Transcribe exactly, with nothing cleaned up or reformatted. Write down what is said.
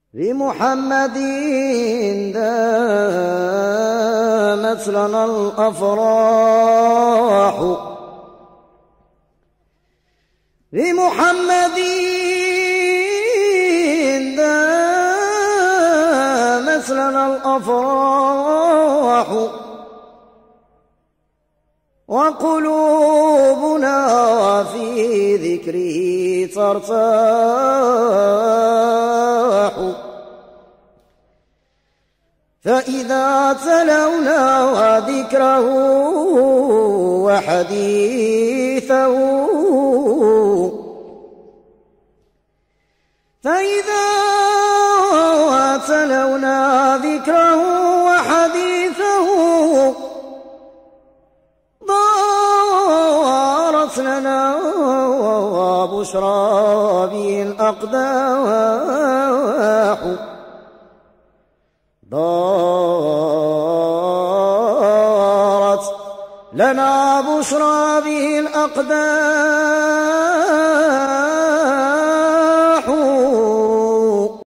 بمحمد دامت لنا الأفراح، بمحمد دامت لنا الأفراح، وقلوبنا في ذكره ترتاح. فإذا تلونا ذكره وحديثه، فإذا تلونا ذكره وحديثه ضارت لنا بشرى به الأقداح، دارت لنا بشرى به الأقداح.